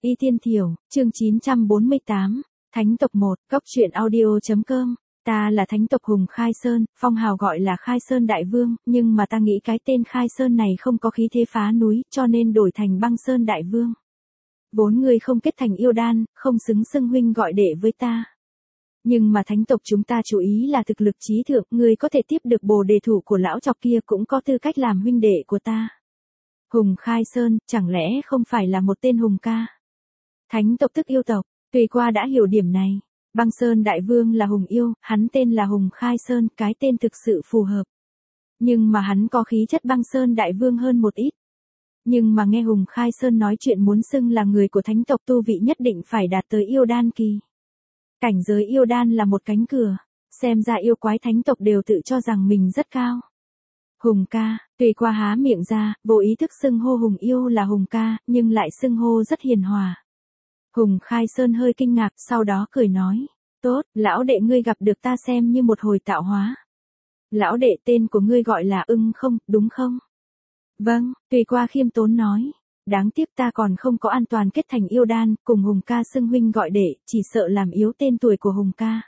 Y Tiên Thiểu, chương 948, Thánh tộc 1, Cốc truyện audio.com. Ta là thánh tộc Hùng Khai Sơn, phong hào gọi là Khai Sơn Đại Vương, nhưng mà ta nghĩ cái tên Khai Sơn này không có khí thế phá núi, cho nên đổi thành Băng Sơn Đại Vương. Vốn ngươi không kết thành yêu đan, không xứng xưng huynh gọi đệ với ta. Nhưng mà thánh tộc chúng ta chú ý là thực lực trí thượng, ngươi có thể tiếp được bồ đề thủ của lão chọc kia cũng có tư cách làm huynh đệ của ta. Hùng Khai Sơn, chẳng lẽ không phải là một tên Hùng ca? Thánh tộc tức yêu tộc, tùy qua đã hiểu điểm này. Băng Sơn Đại Vương là Hùng yêu, hắn tên là Hùng Khai Sơn, cái tên thực sự phù hợp. Nhưng mà hắn có khí chất Băng Sơn Đại Vương hơn một ít. Nhưng mà nghe Hùng Khai Sơn nói chuyện muốn xưng là người của thánh tộc tu vị nhất định phải đạt tới yêu đan kỳ. Cảnh giới yêu đan là một cánh cửa, xem ra yêu quái thánh tộc đều tự cho rằng mình rất cao. Hùng ca, tùy qua há miệng ra, vô ý thức xưng hô Hùng yêu là Hùng ca, nhưng lại xưng hô rất hiền hòa. Hùng Khai Sơn hơi kinh ngạc, sau đó cười nói, tốt, lão đệ ngươi gặp được ta xem như một hồi tạo hóa. Lão đệ tên của ngươi gọi là Ưng không, đúng không? Vâng, tùy qua khiêm tốn nói, đáng tiếc ta còn không có an toàn kết thành yêu đan, cùng Hùng ca xưng huynh gọi đệ, chỉ sợ làm yếu tên tuổi của Hùng ca.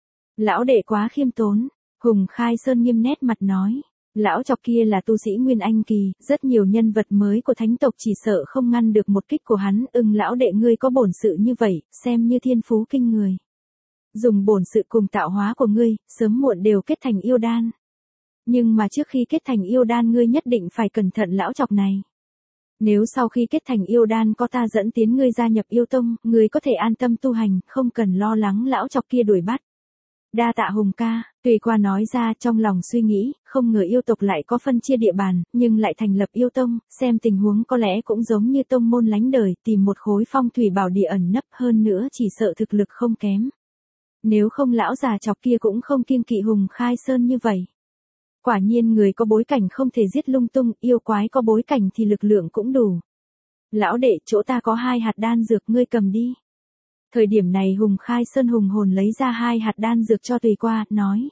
Lão đệ quá khiêm tốn, Hùng Khai Sơn nghiêm nét mặt nói. Lão chọc kia là tu sĩ Nguyên Anh kỳ, rất nhiều nhân vật mới của thánh tộc chỉ sợ không ngăn được một kích của hắn. Lão đệ ngươi có bổn sự như vậy, xem như thiên phú kinh người. Dùng bổn sự cùng tạo hóa của ngươi, sớm muộn đều kết thành yêu đan. Nhưng mà trước khi kết thành yêu đan ngươi nhất định phải cẩn thận lão chọc này. Nếu sau khi kết thành yêu đan có ta dẫn tiến ngươi gia nhập yêu tông, ngươi có thể an tâm tu hành, không cần lo lắng lão chọc kia đuổi bắt. Đa tạ Hùng ca, tùy qua nói ra trong lòng suy nghĩ, không ngờ yêu tộc lại có phân chia địa bàn, nhưng lại thành lập yêu tông, xem tình huống có lẽ cũng giống như tông môn lánh đời, tìm một khối phong thủy bảo địa ẩn nấp hơn nữa chỉ sợ thực lực không kém. Nếu không lão già chọc kia cũng không kiêng kỵ Hùng Khai Sơn như vậy. Quả nhiên người có bối cảnh không thể giết lung tung, yêu quái có bối cảnh thì lực lượng cũng đủ. Lão đệ, chỗ ta có 2 hạt đan dược ngươi cầm đi. Thời điểm này Hùng Khai Sơn hùng hồn lấy ra 2 hạt đan dược cho tùy qua, nói.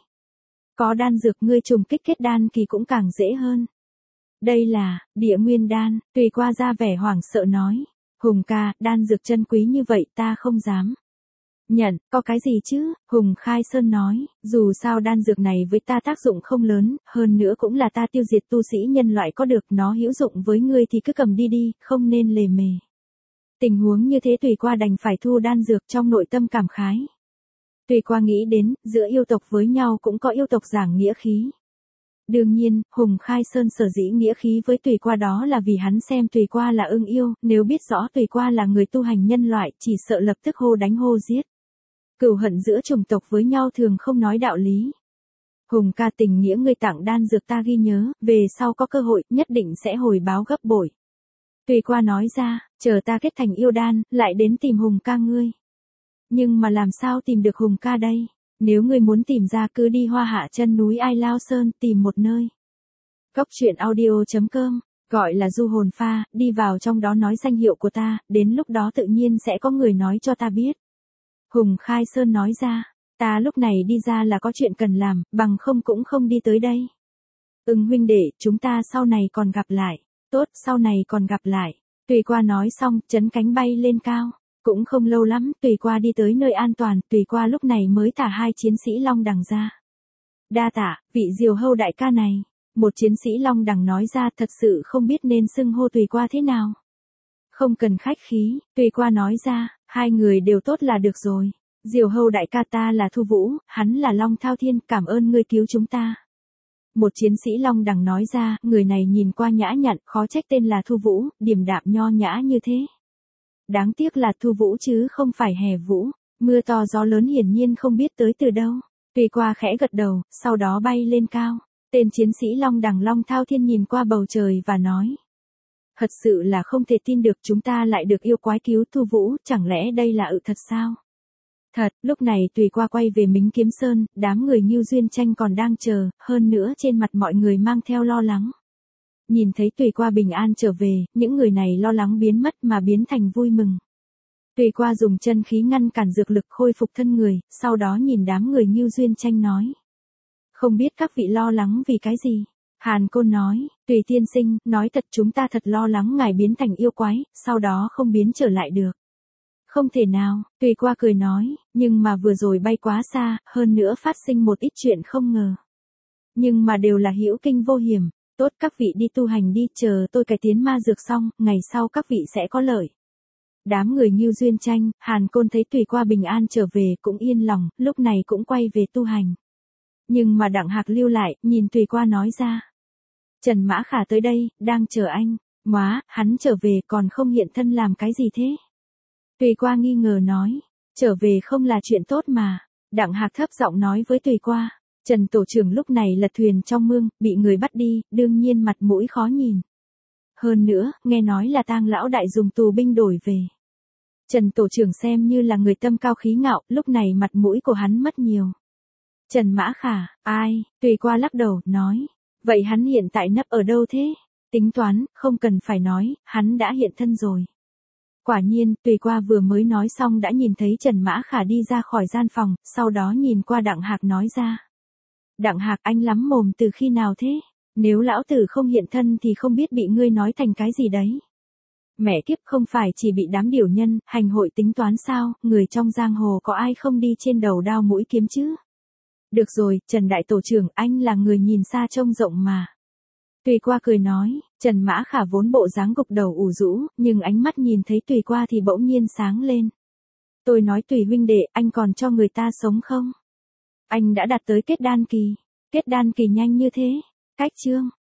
Có đan dược ngươi trùng kích kết đan kỳ cũng càng dễ hơn. Đây là, địa nguyên đan, tùy qua ra vẻ hoảng sợ nói. Hùng ca, đan dược chân quý như vậy ta không dám. Nhận, có cái gì chứ, Hùng Khai Sơn nói, dù sao đan dược này với ta tác dụng không lớn, hơn nữa cũng là ta tiêu diệt tu sĩ nhân loại có được, nó hữu dụng với ngươi thì cứ cầm đi đi, không nên lề mề. Tình huống như thế tùy qua đành phải thu đan dược trong nội tâm cảm khái. Tùy qua nghĩ đến, giữa yêu tộc với nhau cũng có yêu tộc giảng nghĩa khí. Đương nhiên, Hùng Khai Sơn sở dĩ nghĩa khí với tùy qua đó là vì hắn xem tùy qua là ưng yêu, nếu biết rõ tùy qua là người tu hành nhân loại, chỉ sợ lập tức hô đánh hô giết. Cửu hận giữa chủng tộc với nhau thường không nói đạo lý. Hùng ca tình nghĩa ngươi tặng đan dược ta ghi nhớ, về sau có cơ hội, nhất định sẽ hồi báo gấp bội. Tùy qua nói ra, chờ ta kết thành yêu đan, lại đến tìm Hùng ca ngươi. Nhưng mà làm sao tìm được Hùng ca đây? Nếu ngươi muốn tìm ra cứ đi Hoa Hạ chân núi Ai Lao Sơn tìm một nơi. Cốc truyện audio.com, gọi là du hồn pha, đi vào trong đó nói danh hiệu của ta, đến lúc đó tự nhiên sẽ có người nói cho ta biết. Hùng Khai Sơn nói ra, ta lúc này đi ra là có chuyện cần làm, bằng không cũng không đi tới đây. Huynh đệ, chúng ta sau này còn gặp lại. Tốt, sau này còn gặp lại. Tùy qua nói xong, chấn cánh bay lên cao. Cũng không lâu lắm, tùy qua đi tới nơi an toàn, tùy qua lúc này mới thả 2 chiến sĩ long đằng ra. Đa tạ, vị Diều Hâu đại ca này. Một chiến sĩ long đằng nói ra thật sự không biết nên xưng hô tùy qua thế nào. Không cần khách khí, tùy qua nói ra, 2 người đều tốt là được rồi. Diều Hâu đại ca ta là Thu Vũ, hắn là Long Thao Thiên, cảm ơn ngươi cứu chúng ta. Một chiến sĩ long đằng nói ra, người này nhìn qua nhã nhặn, khó trách tên là Thu Vũ, điềm đạm nho nhã như thế. Đáng tiếc là Thu Vũ chứ không phải Hè Vũ, mưa to gió lớn hiển nhiên không biết tới từ đâu. Tùy qua khẽ gật đầu, sau đó bay lên cao. Tên chiến sĩ long đằng Long Thao Thiên nhìn qua bầu trời và nói. Thật sự là không thể tin được chúng ta lại được yêu quái cứu Thu Vũ, chẳng lẽ đây là thật sao? Thật, lúc này tùy qua quay về Mính Kiếm Sơn, đám người Ngưu Duyên Tranh còn đang chờ, hơn nữa trên mặt mọi người mang theo lo lắng. Nhìn thấy tùy qua bình an trở về, những người này lo lắng biến mất mà biến thành vui mừng. Tùy qua dùng chân khí ngăn cản dược lực khôi phục thân người, sau đó nhìn đám người Ngưu Duyên Tranh nói. Không biết các vị lo lắng vì cái gì? Hàn Côn nói, Tùy tiên sinh, nói thật chúng ta thật lo lắng ngài biến thành yêu quái, sau đó không biến trở lại được. Không thể nào, Tùy Qua cười nói, nhưng mà vừa rồi bay quá xa, hơn nữa phát sinh một ít chuyện không ngờ. Nhưng mà đều là hữu kinh vô hiểm, tốt các vị đi tu hành đi, chờ tôi cải tiến ma dược xong, ngày sau các vị sẽ có lợi. Đám người Ngưu Duyên Tranh, Hàn Côn thấy Tùy Qua bình an trở về cũng yên lòng, lúc này cũng quay về tu hành. Nhưng mà Đặng Hạc lưu lại, nhìn Tùy Qua nói ra. Trần Mã Khả tới đây, đang chờ anh. Móa, hắn trở về còn không hiện thân làm cái gì thế? Tùy Qua nghi ngờ nói, trở về không là chuyện tốt mà. Đặng Hạc thấp giọng nói với Tùy Qua, Trần tổ trưởng lúc này lật thuyền trong mương, bị người bắt đi, đương nhiên mặt mũi khó nhìn. Hơn nữa, nghe nói là Tang lão đại dùng tù binh đổi về. Trần tổ trưởng xem như là người tâm cao khí ngạo, lúc này mặt mũi của hắn mất nhiều. Trần Mã Khả, ai? Tùy Qua lắc đầu, nói, vậy hắn hiện tại nấp ở đâu thế? Tính toán, không cần phải nói, hắn đã hiện thân rồi. Quả nhiên, Tùy Qua vừa mới nói xong đã nhìn thấy Trần Mã Khả đi ra khỏi gian phòng, sau đó nhìn qua Đặng Hạc nói ra. Đặng Hạc, anh lắm mồm từ khi nào thế? Nếu lão tử không hiện thân thì không biết bị ngươi nói thành cái gì đấy. Mẹ kiếp, không phải chỉ bị đám điểu nhân, hành hội tính toán sao, người trong giang hồ có ai không đi trên đầu đao mũi kiếm chứ? Được rồi, Trần đại tổ trưởng, anh là người nhìn xa trông rộng mà. Tùy Qua cười nói, Trần Mã Khả vốn bộ dáng gục đầu ủ rũ, nhưng ánh mắt nhìn thấy Tùy Qua thì bỗng nhiên sáng lên. Tôi nói Tùy huynh đệ, anh còn cho người ta sống không? Anh đã đạt tới kết đan kỳ nhanh như thế. Cách chương